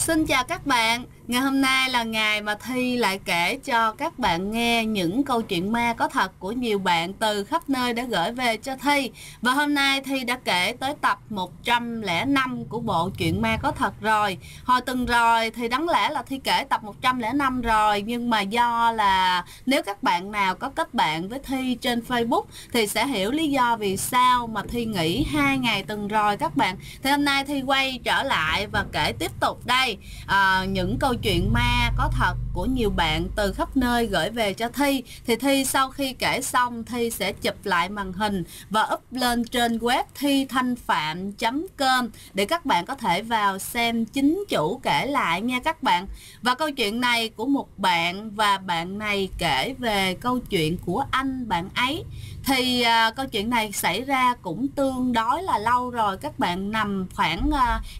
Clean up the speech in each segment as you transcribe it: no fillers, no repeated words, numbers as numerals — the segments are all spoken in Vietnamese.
Xin chào các bạn, ngày hôm nay là ngày mà Thi lại kể cho các bạn nghe những câu chuyện ma có thật của nhiều bạn từ khắp nơi đã gửi về cho Thi. Và hôm nay Thi đã kể tới tập 105 của bộ truyện ma có thật rồi. Hồi tuần rồi thì đáng lẽ là Thi kể tập 105 rồi, nhưng mà do là nếu các bạn nào có kết bạn với Thi trên Facebook thì sẽ hiểu lý do vì sao mà Thi nghỉ 2 ngày tuần rồi các bạn. Thì hôm nay Thi quay trở lại và kể tiếp tục đây. Những câu chuyện ma có thật của nhiều bạn từ khắp nơi gửi về cho Thi. Thì Thi sau khi kể xong, Thi sẽ chụp lại màn hình và up lên trên web thithanhpham.com để các bạn có thể vào xem chính chủ kể lại nha các bạn. Và câu chuyện này của một bạn, và bạn này kể về câu chuyện của anh bạn ấy. Thì câu chuyện này xảy ra cũng tương đối là lâu rồi các bạn, nằm khoảng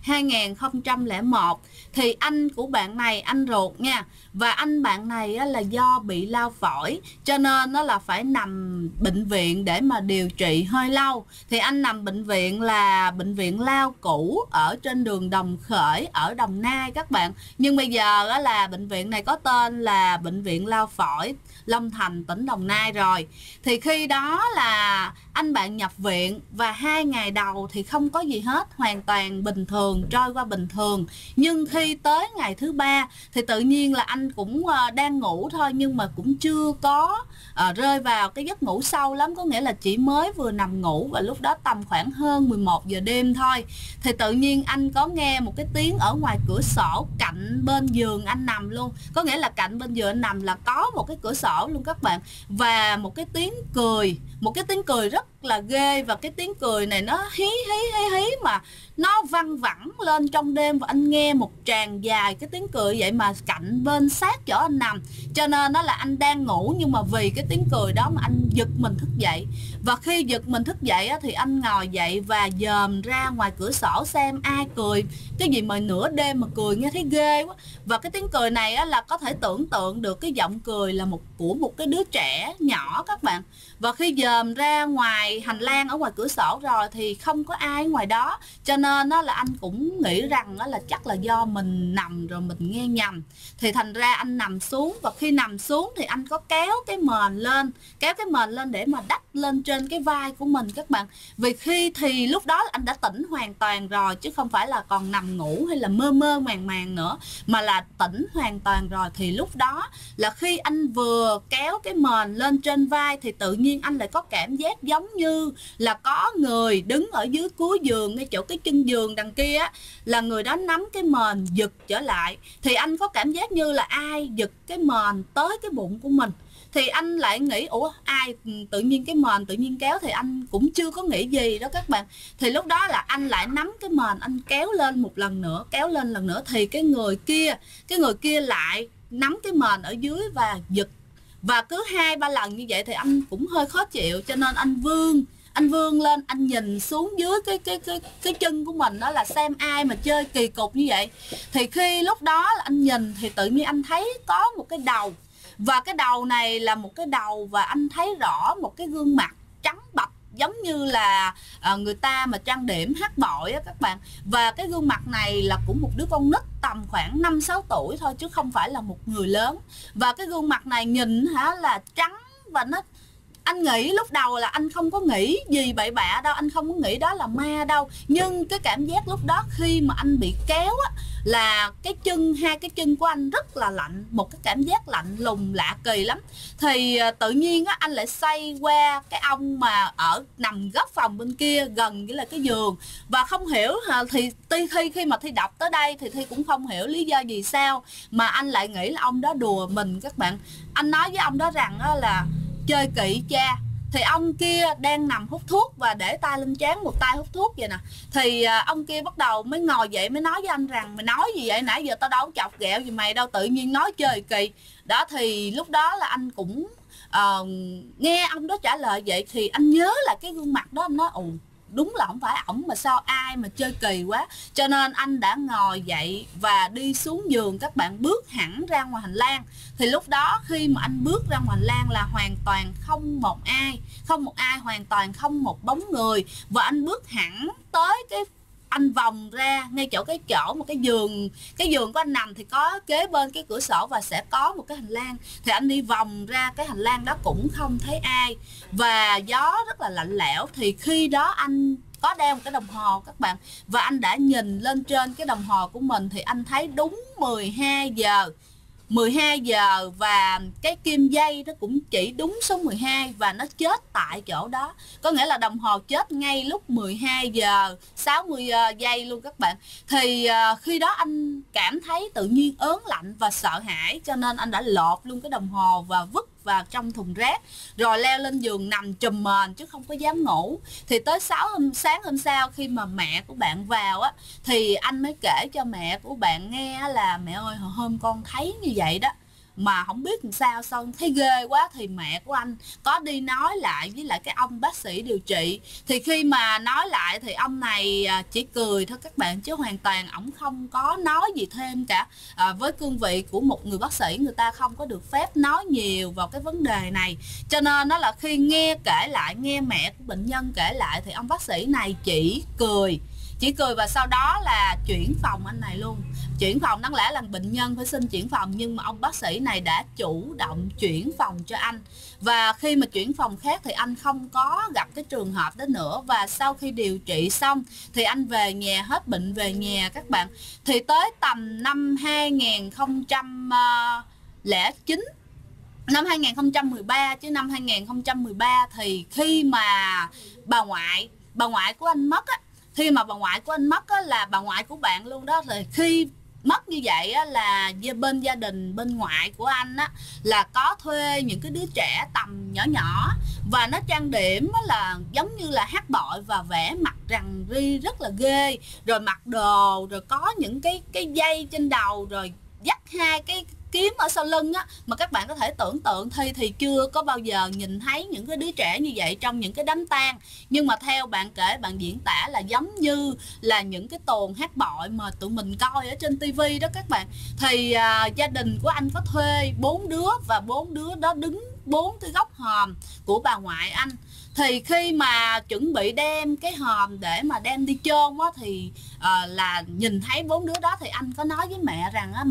2001. Thì anh của bạn này, anh ruột nha, và anh bạn này là do bị lao phổi cho nên nó là phải nằm bệnh viện để mà điều trị hơi lâu. Thì anh nằm bệnh viện là bệnh viện lao cũ ở trên đường Đồng Khởi ở Đồng Nai các bạn. Nhưng bây giờ là bệnh viện này có tên là Bệnh viện Lao Phổi Long Thành, tỉnh Đồng Nai rồi. Thì khi đó là anh bạn nhập viện và 2 ngày đầu thì không có gì hết, hoàn toàn bình thường, trôi qua bình thường. Nhưng khi tới ngày thứ 3 thì tự nhiên là anh cũng đang ngủ thôi, nhưng mà cũng chưa có rơi vào cái giấc ngủ sâu lắm, có nghĩa là chỉ mới vừa nằm ngủ, và lúc đó tầm khoảng hơn 11 giờ đêm thôi. Thì tự nhiên anh có nghe một cái tiếng ở ngoài cửa sổ cạnh bên giường anh nằm luôn, có nghĩa là cạnh bên giường anh nằm là có một cái cửa sổ luôn các bạn. Và một cái tiếng cười rất là ghê, và cái tiếng cười này nó hí mà nó văng vẳng lên trong đêm, và anh nghe một tràng dài cái tiếng cười vậy mà cạnh bên sát chỗ anh nằm, cho nên nó là anh đang ngủ, nhưng mà vì cái tiếng cười đó mà anh giật mình thức dậy. Và khi giật mình thức dậy thì anh ngồi dậy và dòm ra ngoài cửa sổ xem ai cười, cái gì mà nửa đêm mà cười nghe thấy ghê quá. Và cái tiếng cười này là có thể tưởng tượng được cái giọng cười là của một cái đứa trẻ nhỏ các bạn. Và khi dòm ra ngoài hành lang ở ngoài cửa sổ rồi thì không có ai ngoài đó, cho nên là anh cũng nghĩ rằng là chắc là do mình nằm rồi mình nghe nhầm. Thì thành ra anh nằm xuống, và khi nằm xuống thì anh có kéo cái mền lên để mà đắp lên trên cái vai của mình các bạn. Vì thì lúc đó anh đã tỉnh hoàn toàn rồi, chứ không phải là còn nằm ngủ hay là mơ mơ màng màng nữa, mà là tỉnh hoàn toàn rồi. Thì lúc đó là khi anh vừa kéo cái mền lên trên vai thì tự nhiên anh lại có cảm giác giống như là có người đứng ở dưới cuối giường, ngay chỗ cái chân giường đằng kia á, là người đó nắm cái mền giật trở lại. Thì anh có cảm giác như là ai giật cái mền tới cái bụng của mình. Thì anh lại nghĩ ủa ai tự nhiên cái mền tự nhiên kéo, thì anh cũng chưa có nghĩ gì đó các bạn. Thì lúc đó là anh lại nắm cái mền, anh kéo lên một lần nữa, kéo lên lần nữa, thì cái người kia lại nắm cái mền ở dưới và giật. Và cứ 2-3 lần như vậy thì anh cũng hơi khó chịu, cho nên anh vươn lên, anh nhìn xuống dưới cái chân của mình, đó là xem ai mà chơi kỳ cục như vậy. Thì khi lúc đó là anh nhìn thì tự nhiên anh thấy có một cái đầu, và cái đầu này là một cái đầu, và anh thấy rõ một cái gương mặt trắng bạch, giống như là người ta mà trang điểm hát bội á các bạn. Và cái gương mặt này là của một đứa con nít tầm khoảng 5-6 tuổi thôi, chứ không phải là một người lớn. Và cái gương mặt này nhìn là trắng, và anh nghĩ lúc đầu là anh không có nghĩ gì bậy bạ đâu, anh không có nghĩ đó là ma đâu. Nhưng cái cảm giác lúc đó khi mà anh bị kéo á, là hai cái chân của anh rất là lạnh, một cái cảm giác lạnh lùng lạ kỳ lắm. Thì tự nhiên á, anh lại xoay qua cái ông mà nằm góc phòng bên kia gần với là cái giường. Và không hiểu thì khi mà Thi đọc tới đây thì Thi cũng không hiểu lý do gì sao mà anh lại nghĩ là ông đó đùa mình các bạn. Anh nói với ông đó rằng là chơi kỵ cha. Thì ông kia đang nằm hút thuốc và để tay lên trán, một tay hút thuốc vậy nè. Thì ông kia bắt đầu mới ngồi dậy, mới nói với anh rằng mày nói gì vậy, nãy giờ tao đâu có chọc ghẹo gì mày đâu, tự nhiên nói chơi kỳ đó. Thì lúc đó là anh cũng nghe ông đó trả lời vậy thì anh nhớ là cái gương mặt đó, anh nói đúng là không phải ổng mà sao ai mà chơi kỳ quá. Cho nên anh đã ngồi dậy và đi xuống giường các bạn, bước hẳn ra ngoài hành lang. Thì lúc đó khi mà anh bước ra ngoài hành lang là hoàn toàn không một ai, hoàn toàn không một bóng người. Và anh bước hẳn tới anh vòng ra ngay chỗ cái chỗ một cái giường của anh nằm thì có kế bên cái cửa sổ và sẽ có một cái hành lang, thì anh đi vòng ra cái hành lang đó cũng không thấy ai và gió rất là lạnh lẽo. Thì khi đó anh có đeo một cái đồng hồ các bạn, và anh đã nhìn lên trên cái đồng hồ của mình thì anh thấy đúng 12 giờ và cái kim dây nó cũng chỉ đúng số 12 và nó chết tại chỗ đó. Có nghĩa là đồng hồ chết ngay lúc 12 giờ 60 giây luôn các bạn. Thì khi đó anh cảm thấy tự nhiên ớn lạnh và sợ hãi, cho nên anh đã lột luôn cái đồng hồ và vứt vào trong thùng rác, rồi leo lên giường nằm trùm mền chứ không có dám ngủ. Thì tới sáng hôm sau khi mà mẹ của bạn vào á, thì anh mới kể cho mẹ của bạn nghe là mẹ ơi, hồi hôm con thấy như vậy đó mà không biết làm sao, xong thấy ghê quá. Thì mẹ của anh có đi nói lại với lại cái ông bác sĩ điều trị, thì khi mà nói lại thì ông này chỉ cười thôi các bạn, chứ hoàn toàn ổng không có nói gì thêm cả. Với cương vị của một người bác sĩ, người ta không có được phép nói nhiều vào cái vấn đề này, cho nên nó là khi nghe mẹ của bệnh nhân kể lại thì ông bác sĩ này chỉ cười và sau đó là chuyển phòng anh này luôn. Chuyển phòng, đáng lẽ là bệnh nhân phải xin chuyển phòng, nhưng mà ông bác sĩ này đã chủ động chuyển phòng cho anh. Và khi mà chuyển phòng khác thì anh không có gặp cái trường hợp đó nữa. Và sau khi điều trị xong thì anh về nhà, hết bệnh về nhà các bạn. Thì tới tầm năm 2009, năm 2013 chứ năm 2013 thì khi mà bà ngoại của anh mất á, là bà ngoại của bạn luôn đó, thì khi mất như vậy á, là bên gia đình bên ngoại của anh á, là có thuê những cái đứa trẻ tầm nhỏ và nó trang điểm á, là giống như là hát bội và vẽ mặt rằn ri rất là ghê, rồi mặc đồ, rồi có những cái dây trên đầu, rồi dắt hai cái kiếm ở sau lưng á, mà các bạn có thể tưởng tượng thì chưa có bao giờ nhìn thấy những cái đứa trẻ như vậy trong những cái đám tang. Nhưng mà theo bạn kể, bạn diễn tả là giống như là những cái tuồng hát bội mà tụi mình coi ở trên tivi đó các bạn. Thì gia đình của anh có thuê 4 đứa và 4 đứa đó đứng 4 cái góc hòm của bà ngoại anh. Thì khi mà chuẩn bị đem cái hòm để mà đem đi chôn á, thì là nhìn thấy 4 đứa đó, thì anh có nói với mẹ rằng á,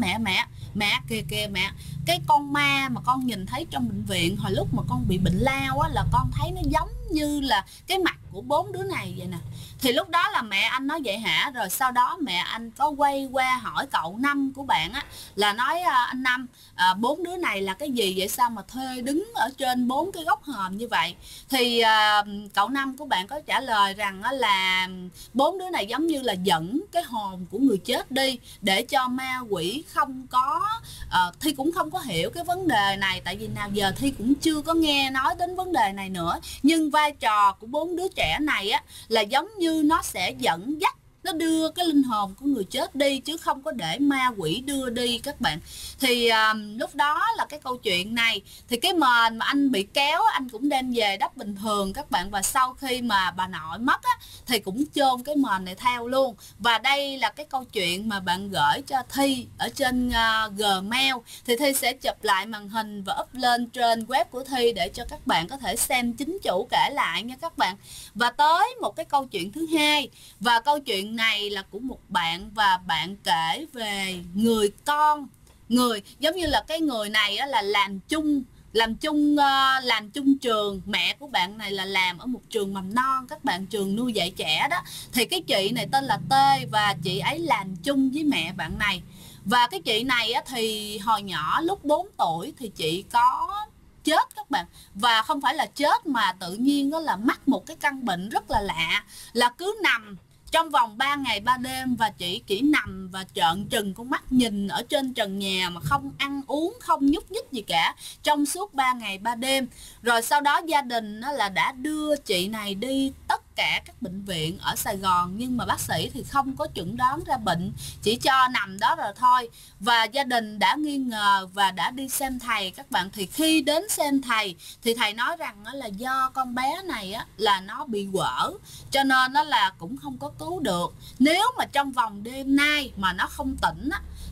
mẹ kìa mẹ, cái con ma mà con nhìn thấy trong bệnh viện hồi lúc mà con bị bệnh lao á, là con thấy nó giống như là cái mặt của 4 đứa này vậy nè. Thì lúc đó là mẹ anh nói vậy hả? Rồi sau đó mẹ anh có quay qua hỏi cậu Năm của bạn á, là nói anh Năm, 4 đứa này là cái gì vậy, sao mà thuê đứng ở trên 4 cái góc hòm như vậy? Thì cậu Năm của bạn có trả lời rằng là 4 đứa này giống như là dẫn cái hồn của người chết đi, để cho ma quỷ không có Thi cũng không có hiểu cái vấn đề này, tại vì nào giờ Thi cũng chưa có nghe nói đến vấn đề này nữa. Nhưng vai trò của 4 đứa trẻ này á, là giống như nó sẽ dẫn dắt, nó đưa cái linh hồn của người chết đi, chứ không có để ma quỷ đưa đi các bạn. Thì lúc đó là cái câu chuyện này, thì cái mền mà anh bị kéo anh cũng đem về đắp bình thường các bạn. Và sau khi mà bà nội mất á, thì cũng chôn cái mền này theo luôn. Và đây là cái câu chuyện mà bạn gửi cho Thi ở trên Gmail. Thì Thi sẽ chụp lại màn hình và up lên trên web của Thi để cho các bạn có thể xem chính chủ kể lại nha các bạn. Và tới một cái câu chuyện thứ hai, và câu chuyện này là của một bạn, và bạn kể về người giống như là cái người này á, là làm chung trường. Mẹ của bạn này là làm ở một trường mầm non các bạn, trường nuôi dạy trẻ đó. Thì cái chị này tên là T, và chị ấy làm chung với mẹ bạn này. Và cái chị này á, thì hồi nhỏ lúc 4 tuổi thì chị có chết các bạn. Và không phải là chết mà tự nhiên đó là mắc một cái căn bệnh rất là lạ, là cứ nằm trong vòng 3 ngày 3 đêm, và chị chỉ nằm và trợn trừng con mắt nhìn ở trên trần nhà mà không ăn uống, không nhúc nhích gì cả trong suốt 3 ngày 3 đêm. Rồi sau đó gia đình là đã đưa chị này đi tất cả các bệnh viện ở Sài Gòn, nhưng mà bác sĩ thì không có chẩn đoán ra bệnh, chỉ cho nằm đó rồi thôi. Và gia đình đã nghi ngờ và đã đi xem thầy các bạn. Thì khi đến xem thầy thì thầy nói rằng là do con bé này là nó bị quở, cho nên nó là cũng không có cứu được. Nếu mà trong vòng đêm nay mà nó không tỉnh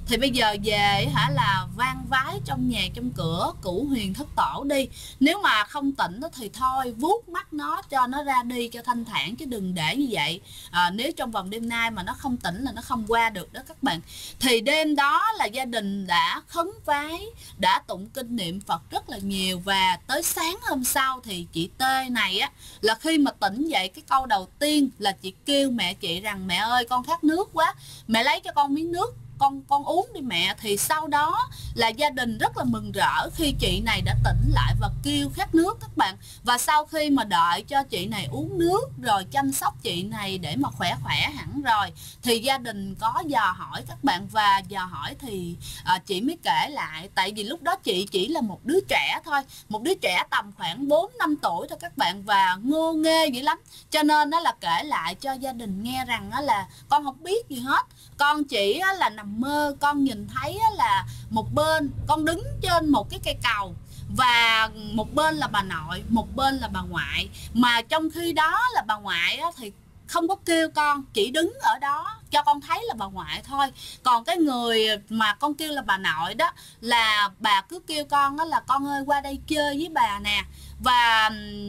thì bây giờ về là vang vái trong nhà trong cửa cửu huyền thất tổ đi. Nếu mà không tỉnh thì thôi vuốt mắt nó cho nó ra đi cho thanh thản, chứ đừng để như vậy. Nếu trong vòng đêm nay mà nó không tỉnh là nó không qua được đó các bạn. Thì đêm đó là gia đình đã khấn vái, đã tụng kinh niệm Phật rất là nhiều, và tới sáng hôm sau thì chị Tê này á, là khi mà tỉnh dậy cái câu đầu tiên là chị kêu mẹ chị rằng mẹ ơi con khát nước quá, mẹ lấy cho con miếng nước con uống đi mẹ. Thì sau đó là gia đình rất là mừng rỡ khi chị này đã tỉnh lại và kêu khát nước các bạn. Và sau khi mà đợi cho chị này uống nước rồi chăm sóc chị này để mà khỏe hẳn rồi, thì gia đình có dò hỏi các bạn, và dò hỏi thì chị mới kể lại. Tại vì lúc đó chị chỉ là một đứa trẻ thôi, một đứa trẻ tầm khoảng 4-5 tuổi thôi các bạn, và ngô nghê dữ lắm, cho nên nó là kể lại cho gia đình nghe rằng là con không biết gì hết. Con chỉ là nằm mơ, con nhìn thấy là một bên con đứng trên một cái cây cầu, và một bên là bà nội, một bên là bà ngoại. Mà trong khi đó là bà ngoại thì không có kêu con, chỉ đứng ở đó cho con thấy là bà ngoại thôi. Còn cái người mà con kêu là bà nội đó, là bà cứ kêu con là con ơi qua đây chơi với bà nè. Và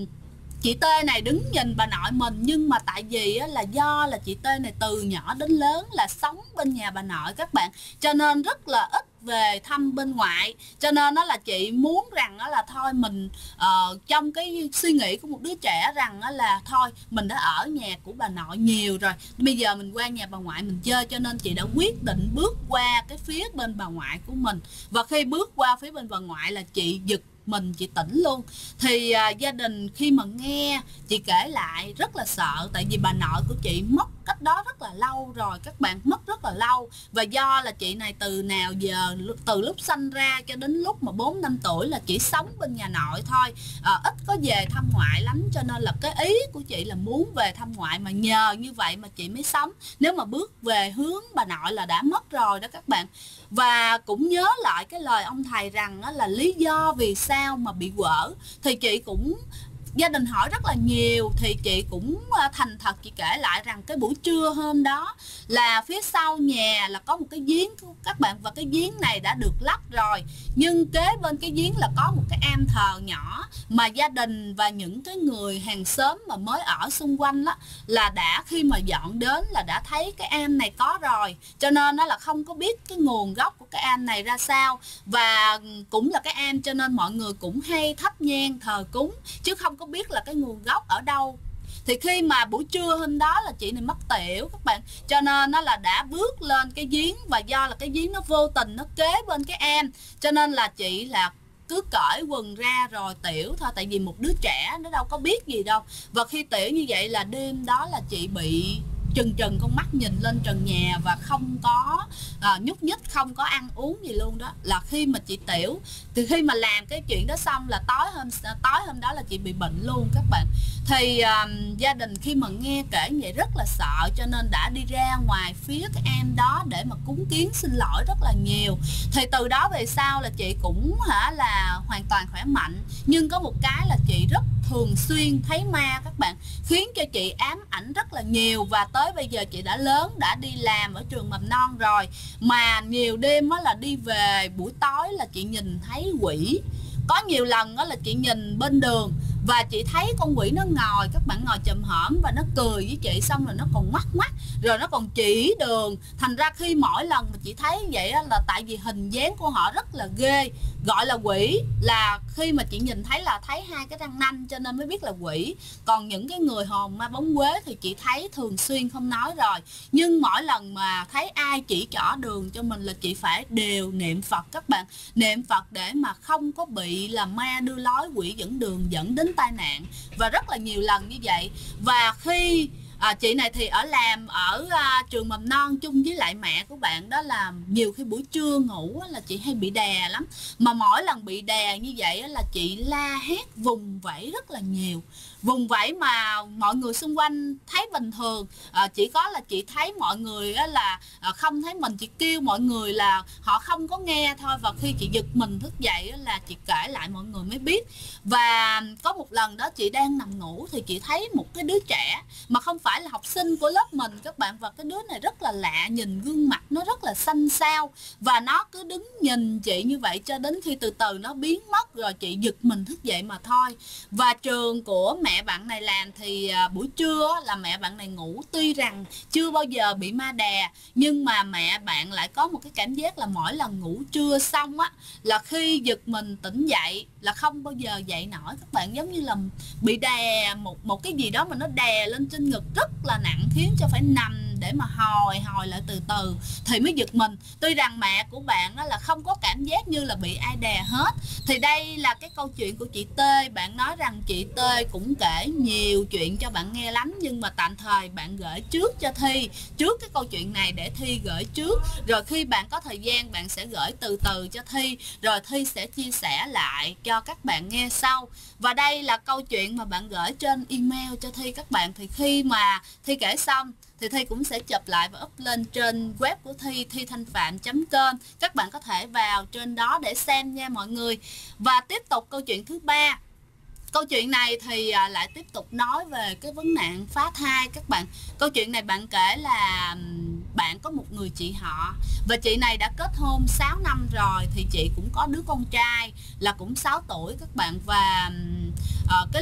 chị Tê này đứng nhìn bà nội mình, nhưng mà tại vì là do là chị Tê này từ nhỏ đến lớn là sống bên nhà bà nội các bạn, cho nên rất là ít về thăm bên ngoại. Cho nên đó là chị muốn rằng là thôi mình trong cái suy nghĩ của một đứa trẻ rằng là thôi mình đã ở nhà của bà nội nhiều rồi, bây giờ mình qua nhà bà ngoại mình chơi. Cho nên chị đã quyết định bước qua cái phía bên bà ngoại của mình. Và khi bước qua phía bên bà ngoại là chị giật mình, chị tỉnh luôn. Thì gia đình khi mà nghe chị kể lại rất là sợ, tại vì bà nội của chị mất cách đó rất là lâu rồi các bạn, mất rất là lâu. Và do là chị này từ nào giờ, từ lúc sanh ra cho đến lúc mà 4-5 tuổi là chỉ sống bên nhà nội thôi, ít có về thăm ngoại lắm. Cho nên là cái ý của chị là muốn về thăm ngoại, mà nhờ như vậy mà chị mới sống. Nếu mà bước về hướng bà nội là đã mất rồi đó các bạn. Và cũng nhớ lại cái lời ông thầy rằng là lý do vì sao mà bị quở, thì chị cũng gia đình hỏi rất là nhiều, thì chị cũng thành thật chị kể lại rằng cái buổi trưa hôm đó là phía sau nhà là có một cái giếng các bạn, và cái giếng này đã được lắp rồi, nhưng kế bên cái giếng là có một cái am thờ nhỏ mà gia đình và những cái người hàng xóm mà mới ở xung quanh đó là đã khi mà dọn đến là đã thấy cái am này có rồi, cho nên nó là không có biết cái nguồn gốc của cái am này ra sao. Và cũng là cái am cho nên mọi người cũng hay thắp nhang thờ cúng, chứ không có biết là cái nguồn gốc ở đâu. Thì khi mà buổi trưa hôm đó là chị này mất tiểu các bạn, cho nên nó là đã bước lên cái giếng, và do là cái giếng nó vô tình nó kế bên cái am, cho nên là chị là cứ cởi quần ra rồi tiểu thôi, tại vì một đứa trẻ nó đâu có biết gì đâu. Và khi tiểu như vậy là đêm đó là chị bị trừng con mắt nhìn lên trần nhà và không có nhúc nhích, không có ăn uống gì luôn đó. Là khi mà chị tiểu, từ khi mà làm cái chuyện đó xong là tối hôm đó là chị bị bệnh luôn các bạn. Thì gia đình khi mà nghe kể như vậy rất là sợ, cho nên đã đi ra ngoài phía cái am đó để mà cúng kiến xin lỗi rất là nhiều. Thì từ đó về sau là chị cũng là hoàn toàn khỏe mạnh, nhưng có một cái là chị rất thường xuyên thấy ma các bạn, khiến cho chị ám ảnh rất là nhiều. Và tới bây giờ chị đã lớn, đã đi làm ở trường mầm non rồi, mà nhiều đêm là đi về buổi tối là chị nhìn thấy quỷ. Có nhiều lần là chị nhìn bên đường và chị thấy con quỷ nó ngồi, các bạn, ngồi chùm hổm và nó cười với chị, xong rồi nó còn mắt rồi nó còn chỉ đường. Thành ra khi mỗi lần mà chị thấy vậy là tại vì hình dáng của họ rất là ghê, gọi là quỷ. Là khi mà chị nhìn thấy là thấy hai cái răng nanh cho nên mới biết là quỷ. Còn những cái người hồn ma bóng quế thì chị thấy thường xuyên không nói rồi, nhưng mỗi lần mà thấy ai chỉ trỏ đường cho mình là chị phải đều niệm Phật các bạn, niệm Phật để mà không có bị là ma đưa lối, quỷ dẫn đường dẫn đến tai nạn. Và rất là nhiều lần như vậy. Và khi chị này thì làm ở trường mầm non chung với lại mẹ của bạn đó, là nhiều khi buổi trưa ngủ là chị hay bị đè lắm. Mà mỗi lần bị đè như vậy là chị la hét vùng vẫy rất là nhiều. vùng vẫy mà mọi người xung quanh thấy bình thường. Chỉ có là chị thấy mọi người là không thấy mình, chị kêu mọi người là họ không có nghe thôi. Và khi chị giật mình thức dậy là chị kể lại mọi người mới biết. Và có một lần đó chị đang nằm ngủ thì chị thấy một cái đứa trẻ mà không phải là học sinh của lớp mình các bạn. Và cái đứa này rất là lạ, nhìn gương mặt nó rất là xanh xao, và nó cứ đứng nhìn chị như vậy cho đến khi từ từ nó biến mất, rồi chị giật mình thức dậy mà thôi. Và trường của mẹ bạn này làm thì buổi trưa là mẹ bạn này ngủ, tuy rằng chưa bao giờ bị ma đè, nhưng mà mẹ bạn lại có một cái cảm giác là mỗi lần ngủ trưa xong á, là khi giật mình tỉnh dậy là không bao giờ dậy nổi các bạn. Giống như là bị đè một cái gì đó mà nó đè lên trên ngực rất là nặng, khiến cho phải nằm để mà hồi lại từ từ thì mới giật mình. Tuy rằng mẹ của bạn là không có cảm giác như là bị ai đè hết. Thì đây là cái câu chuyện của chị Tê. Bạn nói rằng chị Tê cũng kể nhiều chuyện cho bạn nghe lắm, nhưng mà tạm thời bạn gửi trước cho Thi, trước cái câu chuyện này để Thi gửi trước, rồi khi bạn có thời gian bạn sẽ gửi từ từ cho Thi, rồi Thi sẽ chia sẻ lại cho các bạn nghe sau. Và đây là câu chuyện mà bạn gửi trên email cho Thi các bạn. Thì khi mà Thi kể xong thì Thi cũng sẽ chụp lại và up lên trên web của Thi, thithanhpham.com. Các bạn có thể vào trên đó để xem nha mọi người. Và tiếp tục câu chuyện thứ ba. Câu chuyện này thì lại tiếp tục nói về cái vấn nạn phá thai các bạn. Câu chuyện này bạn kể là bạn có một người chị họ, và chị này đã kết hôn 6 năm rồi, thì chị cũng có đứa con trai là cũng 6 tuổi các bạn. Và cái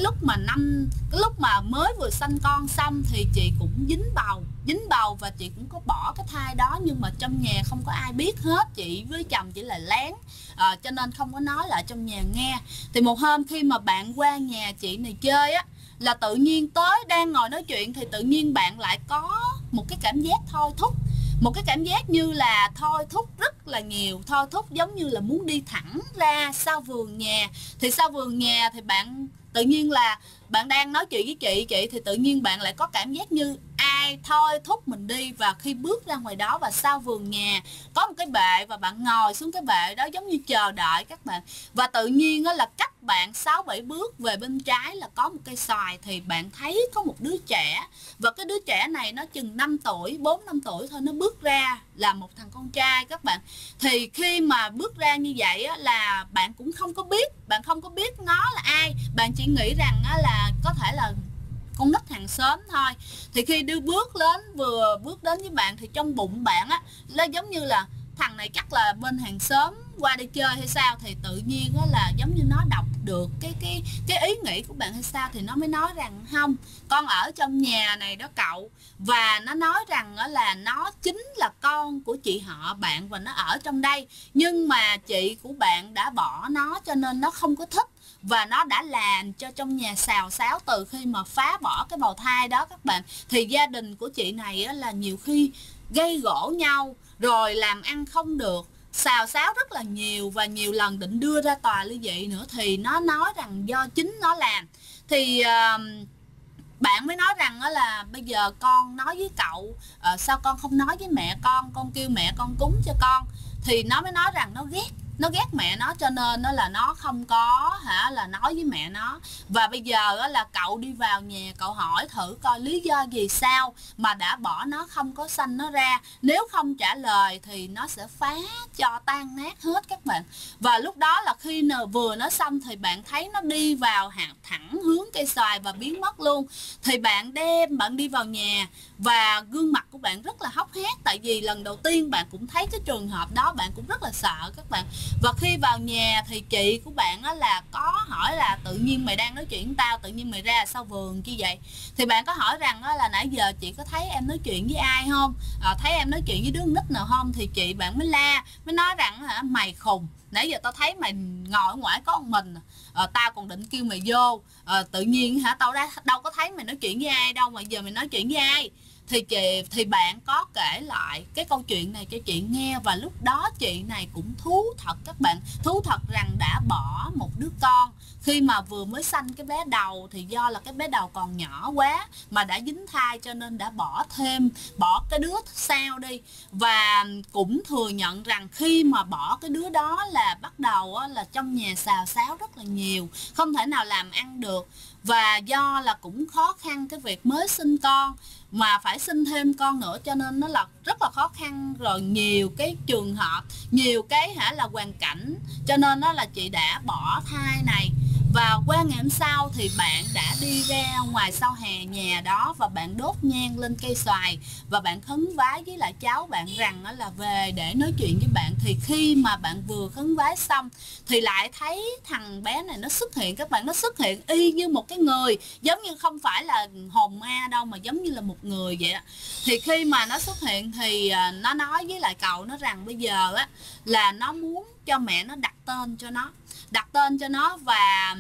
lúc mà mới vừa sanh con xong thì chị cũng dính bầu và chị cũng có bỏ cái thai đó, nhưng mà trong nhà không có ai biết hết. Chị với chồng chỉ là lén, cho nên không có nói lại trong nhà nghe. Thì một hôm khi mà bạn qua nhà chị này chơi á, là tự nhiên tới đang ngồi nói chuyện thì tự nhiên bạn lại có một cái cảm giác thôi thúc, một cái cảm giác như là thôi thúc rất là nhiều, thôi thúc giống như là muốn đi thẳng ra sau vườn nhà. Thì sau vườn nhà thì bạn tự nhiên là bạn đang nói chuyện với chị thì tự nhiên bạn lại có cảm giác như ai thôi thúc mình đi. Và khi bước ra ngoài đó và sau vườn nhà có một cái bệ, và bạn ngồi xuống cái bệ đó giống như chờ đợi các bạn. Và tự nhiên là cách bạn 6-7 bước về bên trái là có một cây xoài, thì bạn thấy có một đứa trẻ, và cái đứa trẻ này nó chừng 5 tuổi, 4-5 tuổi thôi, nó bước ra là một thằng con trai các bạn. Thì khi mà bước ra như vậy là bạn cũng không có biết nó là ai, bạn chỉ nghĩ rằng là có thể là con nít hàng xóm thôi. Thì khi vừa bước đến với bạn thì trong bụng bạn nó giống như là thằng này chắc là bên hàng xóm qua đây chơi hay sao. Thì tự nhiên là giống như nó đọc được cái ý nghĩ của bạn hay sao, thì nó mới nói rằng không, con ở trong nhà này đó cậu. Và nó nói rằng là nó chính là con của chị họ bạn và nó ở trong đây, nhưng mà chị của bạn đã bỏ nó cho nên nó không có thích, và nó đã làm cho trong nhà xào xáo từ khi mà phá bỏ cái bào thai đó các bạn. Thì gia đình của chị này là nhiều khi gây gổ nhau, rồi làm ăn không được, xào xáo rất là nhiều, và nhiều lần định đưa ra tòa ly dị nữa. Thì nó nói rằng do chính nó làm. Thì bạn mới nói rằng là bây giờ con nói với cậu, sao con không nói với mẹ con kêu mẹ con cúng cho con. Thì nó mới nói rằng nó ghét mẹ nó, cho nên là nó không có là nói với mẹ nó. Và bây giờ là cậu đi vào nhà, cậu hỏi thử coi lý do gì sao mà đã bỏ nó, không có sanh nó ra. Nếu không trả lời thì nó sẽ phá cho tan nát hết các bạn. Và lúc đó là khi vừa nói xong thì bạn thấy nó đi vào thẳng hướng cây xoài và biến mất luôn. Thì bạn đi vào nhà, và gương mặt của bạn rất là hốc hác, tại vì lần đầu tiên bạn cũng thấy cái trường hợp đó, bạn cũng rất là sợ các bạn. Và khi vào nhà thì chị của bạn là có hỏi là tự nhiên mày đang nói chuyện với tao, tự nhiên mày ra sau vườn như vậy. Thì bạn có hỏi rằng là nãy giờ chị có thấy em nói chuyện với ai không, thấy em nói chuyện với đứa nít nào không. Thì chị bạn mới nói rằng mày khùng, nãy giờ tao thấy mày ngồi ở ngoài có một mình, tao còn định kêu mày vô, tự nhiên tao đâu có thấy mày nói chuyện với ai đâu mà giờ mày nói chuyện với ai. Thì bạn có kể lại cái câu chuyện này cho chị nghe, và lúc đó chị này cũng thú thật các bạn, thú thật rằng đã bỏ một đứa con khi mà vừa mới sanh cái bé đầu thì do là cái bé đầu còn nhỏ quá mà đã dính thai, cho nên đã bỏ cái đứa sau đi. Và cũng thừa nhận rằng khi mà bỏ cái đứa đó là bắt đầu là trong nhà xào xáo rất là nhiều, không thể nào làm ăn được. Và do là cũng khó khăn cái việc mới sinh con mà phải sinh thêm con nữa, cho nên nó là rất là khó khăn. Rồi nhiều cái trường hợp, nhiều cái là hoàn cảnh, cho nên đó là chị đã bỏ thai này. Và qua ngày hôm sau thì bạn đã đi ra ngoài sau hè nhà đó và bạn đốt nhang lên cây xoài và bạn khấn vái với lại cháu bạn rằng là về để nói chuyện với bạn. Thì khi mà bạn vừa khấn vái xong thì lại thấy thằng bé này nó xuất hiện các bạn, nó xuất hiện y như một cái người, giống như không phải là hồn ma đâu mà giống như là một người vậy đó. Thì khi mà nó xuất hiện thì nó nói với lại cậu nó rằng bây giờ là nó muốn cho mẹ nó đặt tên cho nó và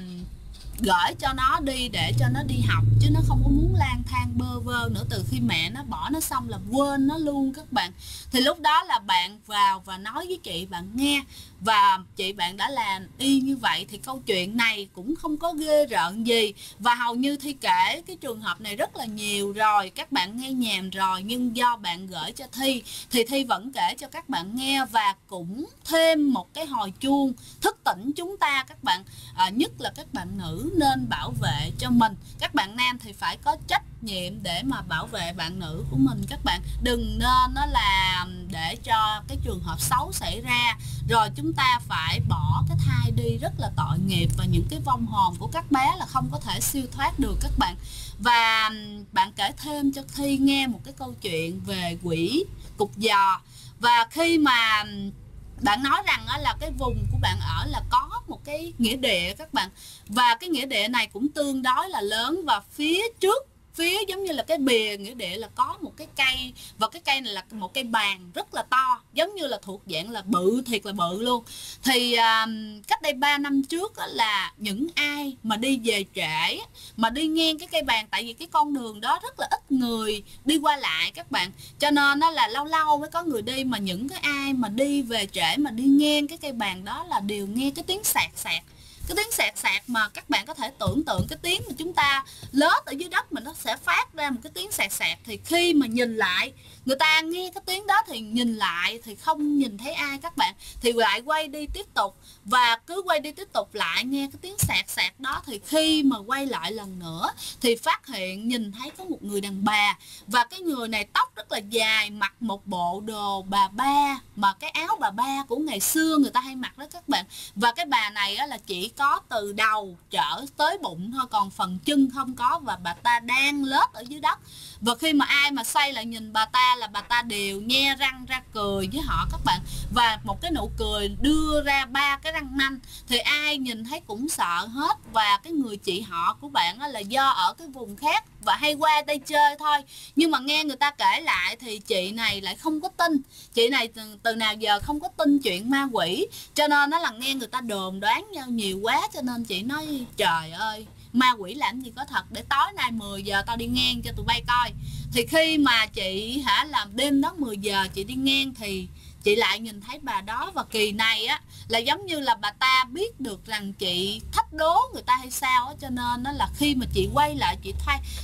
gửi cho nó đi để cho nó đi học, chứ nó không có muốn lang thang bơ vơ nữa. Từ khi mẹ nó bỏ nó xong là quên nó luôn các bạn. Thì lúc đó là bạn vào và nói với chị bạn nghe, và chị bạn đã làm y như vậy. Thì câu chuyện này cũng không có ghê rợn gì, và hầu như Thi kể cái trường hợp này rất là nhiều rồi, các bạn nghe nhàm rồi, nhưng do bạn gửi cho Thi thì Thi vẫn kể cho các bạn nghe, và cũng thêm một cái hồi chuông thức tỉnh chúng ta các bạn. Nhất là các bạn nữ nên bảo vệ cho mình, các bạn nam thì phải có trách nhiệm để mà bảo vệ bạn nữ của mình. Các bạn đừng nên nó là để cho cái trường hợp xấu xảy ra rồi chúng ta phải bỏ cái thai đi, rất là tội nghiệp. Và những cái vong hồn của các bé là không có thể siêu thoát được các bạn. Và bạn kể thêm cho Thi nghe một cái câu chuyện về quỷ cục giò. Và khi mà bạn nói rằng là cái vùng của bạn ở là có một cái nghĩa địa các bạn, và cái nghĩa địa này cũng tương đối là lớn, và phía giống như là cái bìa nghĩa địa là có một cái cây, và cái cây này là một cây bàn rất là to, giống như là thuộc dạng là bự, thiệt là bự luôn. Thì cách đây 3 năm trước là những ai mà đi về trễ mà đi ngang cái cây bàn, tại vì cái con đường đó rất là ít người đi qua lại các bạn, cho nên nó là lâu lâu mới có người đi. Mà những cái ai mà đi về trễ mà đi ngang cái cây bàn đó là đều nghe cái tiếng sạt sạt, cái tiếng sạt sạt mà các bạn có thể tưởng tượng cái tiếng mà chúng ta lết ở dưới đất mà nó sẽ phát ra một cái tiếng sạt sạt. Thì khi mà nhìn lại, người ta nghe cái tiếng đó thì nhìn lại thì không nhìn thấy ai các bạn, thì lại quay đi tiếp tục, và cứ quay đi tiếp tục lại nghe cái tiếng sạt sạt đó. Thì khi mà quay lại lần nữa thì phát hiện nhìn thấy có một người đàn bà, và cái người này tóc rất là dài, mặc một bộ đồ bà ba, mà cái áo bà ba của ngày xưa người ta hay mặc đó các bạn. Và cái bà này là chỉ có từ đầu trở tới bụng thôi, còn phần chân không có, và bà ta đang lết ở dưới đất. Và khi mà ai mà xoay lại nhìn bà ta là bà ta đều nhe răng ra cười với họ các bạn, và một cái nụ cười đưa ra 3 cái răng nanh. Thì ai nhìn thấy cũng sợ hết. Và cái người chị họ của bạn là do ở cái vùng khác và hay qua đây chơi thôi, nhưng mà nghe người ta kể lại thì chị này lại không có tin. Chị này từ nào giờ không có tin chuyện ma quỷ, cho nên nó là nghe người ta đồn đoán nhau nhiều quá, cho nên chị nói trời ơi, ma quỷ làm gì có thật, để tối nay 10 giờ tao đi ngang cho tụi bay coi. Thì khi mà chị làm đêm đó 10 giờ chị đi ngang thì chị lại nhìn thấy bà đó. Và kỳ này là giống như là bà ta biết được rằng chị thách đố người ta hay sao cho nên nó là khi mà chị quay lại, chị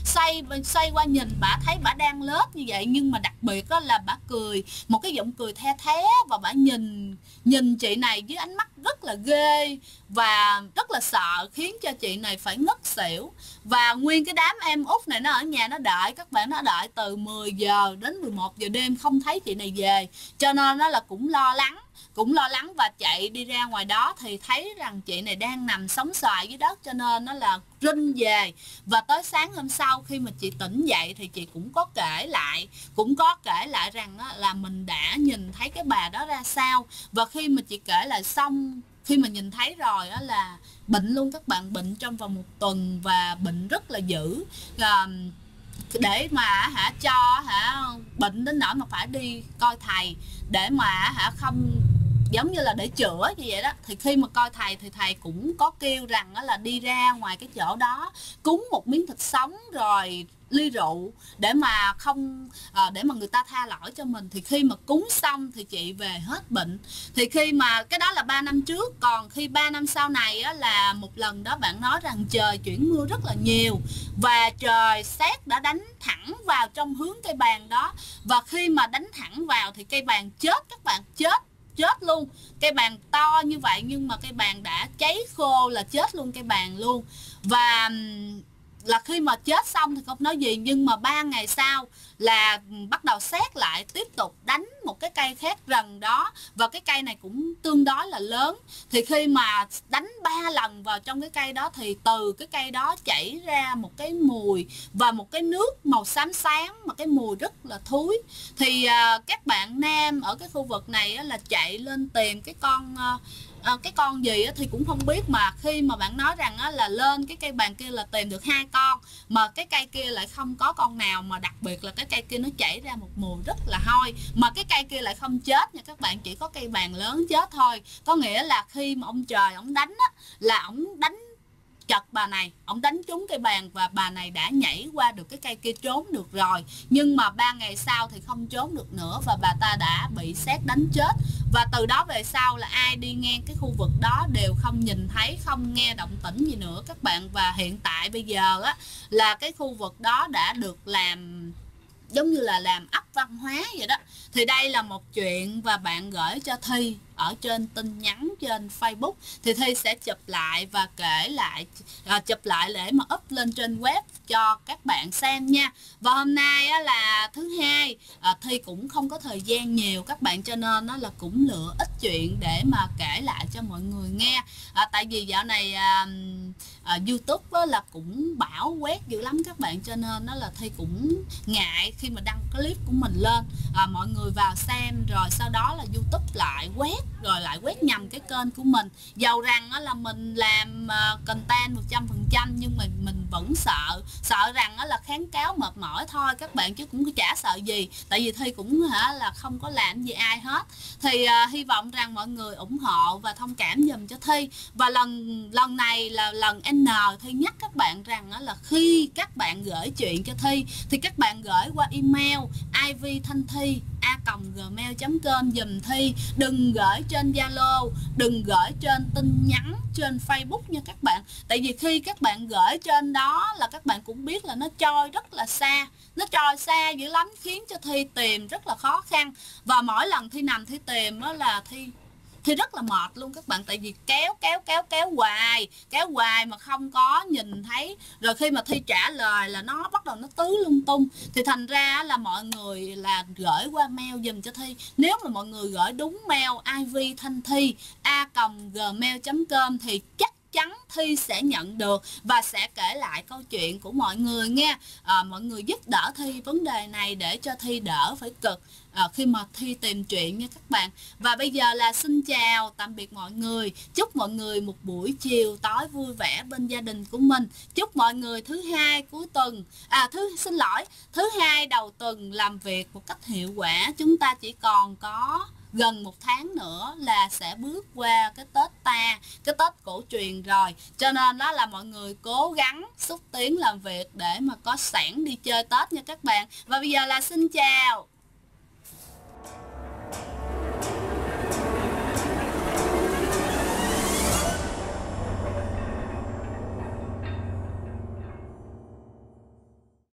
xoay qua nhìn bà, thấy bà đang lết như vậy, nhưng mà đặc biệt là bà cười một cái giọng cười the thé, và bà nhìn chị này với ánh mắt rất là ghê và rất là sợ, khiến cho chị này phải ngất xỉu. Và nguyên cái đám em út này nó ở nhà nó đợi các bạn, nó đợi từ 10 giờ đến 11 giờ đêm không thấy chị này về, cho nên nó là cũng lo lắng và chạy đi ra ngoài đó thì thấy rằng chị này đang nằm sóng xoài dưới đất, cho nên nó là rinh về. Và tới sáng hôm sau khi mà chị tỉnh dậy thì chị cũng có kể lại rằng là mình đã nhìn thấy cái bà đó ra sao. Và khi mà chị kể lại xong, khi mà nhìn thấy rồi là bệnh luôn các bạn, bệnh trong vòng 1 tuần và bệnh rất là dữ, để mà cho bệnh đến nỗi mà phải đi coi thầy để mà không giống như là để chữa như vậy đó. Thì khi mà coi thầy thì thầy cũng có kêu rằng là đi ra ngoài cái chỗ đó cúng một miếng thịt sống rồi ly rượu để mà không để mà người ta tha lỗi cho mình. Thì khi mà cúng xong thì chị về hết bệnh. Thì khi mà cái đó là 3 năm trước, còn khi 3 năm sau này á, là một lần đó bạn nói rằng trời chuyển mưa rất là nhiều và trời sét đã đánh thẳng vào trong hướng cây bàn đó, và khi mà đánh thẳng vào thì cây bàn chết các bạn, chết luôn. Cây bàn to như vậy nhưng mà cây bàn đã cháy khô là chết luôn cây bàn luôn. Và là khi mà chết xong thì không nói gì, nhưng mà 3 ngày sau là bắt đầu sét lại tiếp tục đánh một cái cây khác gần đó, và cái cây này cũng tương đối là lớn. Thì khi mà đánh 3 lần vào trong cái cây đó thì từ cái cây đó chảy ra một cái mùi và một cái nước màu xám xám, mà cái mùi rất là thúi. Thì các bạn nam ở cái khu vực này là chạy lên tìm cái con gì thì cũng không biết, mà khi mà bạn nói rằng là lên cái cây bàn kia là tìm được 2 con, mà cái cây kia lại không có con nào, mà đặc biệt là cái cây kia nó chảy ra một mùi rất là hôi, mà cái cây kia lại không chết nha các bạn, chỉ có cây bàn lớn chết thôi. Có nghĩa là khi mà ông trời ông đánh là ông đánh chật bà này, ông đánh trúng cây bàn và bà này đã nhảy qua được cái cây kia trốn được rồi. Nhưng mà 3 ngày sau thì không trốn được nữa và bà ta đã bị sét đánh chết. Và từ đó về sau là ai đi ngang cái khu vực đó đều không nhìn thấy, không nghe động tĩnh gì nữa các bạn. Và hiện tại bây giờ là cái khu vực đó đã được làm giống như là làm ấp văn hóa vậy đó. Thì đây là một chuyện và bạn gửi cho Thi ở trên tin nhắn trên Facebook, thì Thi sẽ chụp lại và kể lại, chụp lại để mà up lên trên web cho các bạn xem nha. Và hôm nay là thứ hai, Thi cũng không có thời gian nhiều các bạn, cho nên nó là cũng lựa ít chuyện để mà kể lại cho mọi người nghe. Tại vì dạo này YouTube là cũng bảo quét dữ lắm các bạn, cho nên nó là Thi cũng ngại khi mà đăng clip của mình lên, mọi người vào xem rồi sau đó là YouTube lại quét, rồi lại quét nhầm cái kênh của mình. Dầu rằng là mình làm content 100% nhưng mà mình vẫn sợ rằng là kháng cáo mệt mỏi thôi các bạn, chứ cũng chả sợ gì, tại vì Thi cũng là không có làm gì ai hết. Thì hy vọng rằng mọi người ủng hộ và thông cảm dùm cho Thi. Và lần này là lần N, Thi nhắc các bạn rằng là khi các bạn gửi chuyện cho Thi thì các bạn gửi qua email ivthanhthi@gmail.com dùm Thi, đừng gửi trên Zalo, đừng gửi trên tin nhắn trên Facebook nha các bạn. Tại vì khi các bạn gửi trên đó là các bạn cũng biết là nó trôi rất là xa, nó trôi xa dữ lắm, khiến cho Thi tìm rất là khó khăn. Và mỗi lần Thi nằm Thi tìm là Thi rất là mệt luôn các bạn, tại vì kéo hoài mà không có nhìn thấy. Rồi khi mà Thi trả lời là nó bắt đầu nó tứ lung tung. Thì thành ra là mọi người là gửi qua mail dùm cho Thi. Nếu mà mọi người gửi đúng mail ivthanhthi@gmail.com thì chắc chắn Thi sẽ nhận được và sẽ kể lại câu chuyện của mọi người nha. Mọi người giúp đỡ Thi vấn đề này để cho Thi đỡ phải cực khi mà Thi tìm chuyện nha các bạn. Và bây giờ là xin chào tạm biệt mọi người, chúc mọi người một buổi chiều tối vui vẻ bên gia đình của mình. Chúc mọi người thứ hai cuối tuần thứ hai đầu tuần làm việc một cách hiệu quả. Chúng ta chỉ còn có gần 1 tháng nữa là sẽ bước qua cái Tết cổ truyền rồi, cho nên đó là mọi người cố gắng xúc tiến làm việc để mà có sẵn đi chơi Tết nha các bạn. Và bây giờ là xin chào.